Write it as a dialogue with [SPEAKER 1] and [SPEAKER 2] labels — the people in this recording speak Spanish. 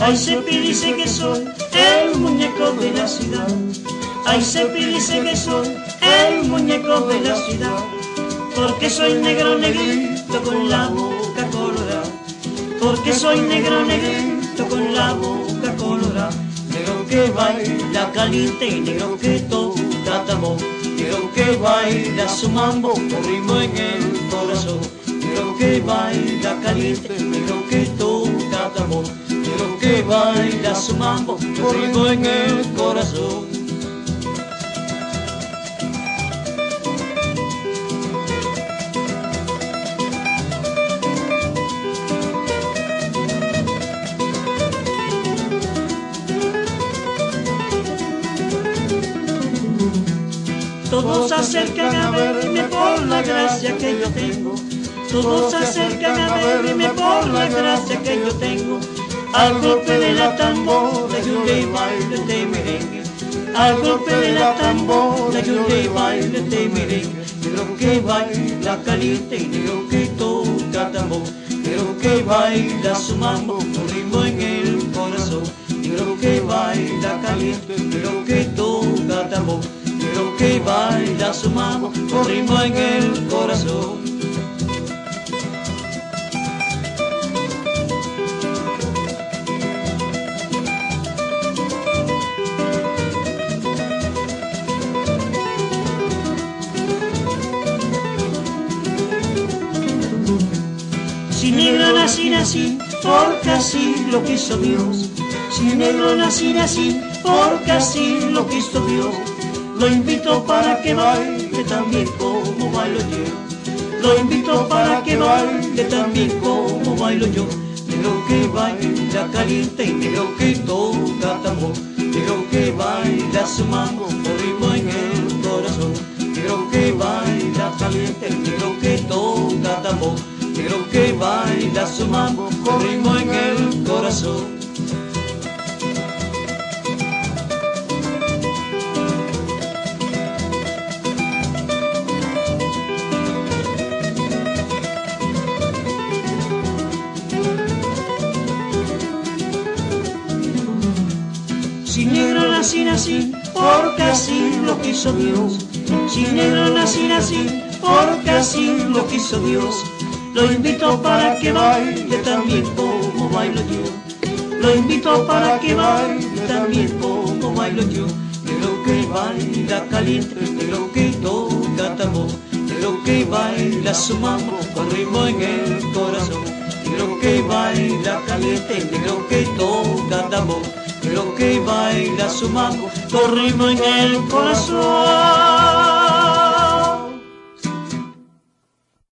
[SPEAKER 1] Ay, Cepi dice que soy el muñeco de la ciudad. Ay, Cepi dice que soy el muñeco de la ciudad. Porque soy negro negrito con la boca colorada. Porque soy negro negrito con la boca colorada. Negro que baila caliente y negro que toca tambor. Negro que baila su mambo con ritmo en el corazón. Negro que baila caliente, negro que toca tambor. Negro que baila su mambo con ritmo en el corazón. Todos se acercan a verme por la gracia que yo tengo. Todos se acercan a verme por la gracia que yo tengo. Al golpe de la tambora yo le bailo este merengue. Al golpe de la tambora yo le bailo este merengue. Negro que baila caliente y negro que toca tambor. Negro que baila su mambo con ritmo en el corazón. Negro que baila caliente, negro que toca tambor. Negro que baila su mambo con ritmo en el corazón. Si negro nací, nací, porque así lo quiso Dios. Si negro nací, nací, porque así lo quiso Dios. Lo invito para que baile también como bailo yo. Lo invito para que baile también como bailo yo. Negro que baila caliente y negro que toca tambor. Negro que baila su mambo con ritmo en el corazón. Negro que baila caliente, negro que toca tambor. Negro que baila su mambo con ritmo en el corazón. Si negro nací, nací, porque así lo quiso Dios. Si negro nací, nací, porque así lo quiso Dios. Lo invito para que baile también como bailo yo. Lo invito para que baile también como bailo yo. Negro que baila caliente, negro que toca tambor. Negro que baila su mambo con ritmo en el corazón. Negro que baila caliente, negro que toca tambor. Negro que baila su mambo con ritmo en el corazón.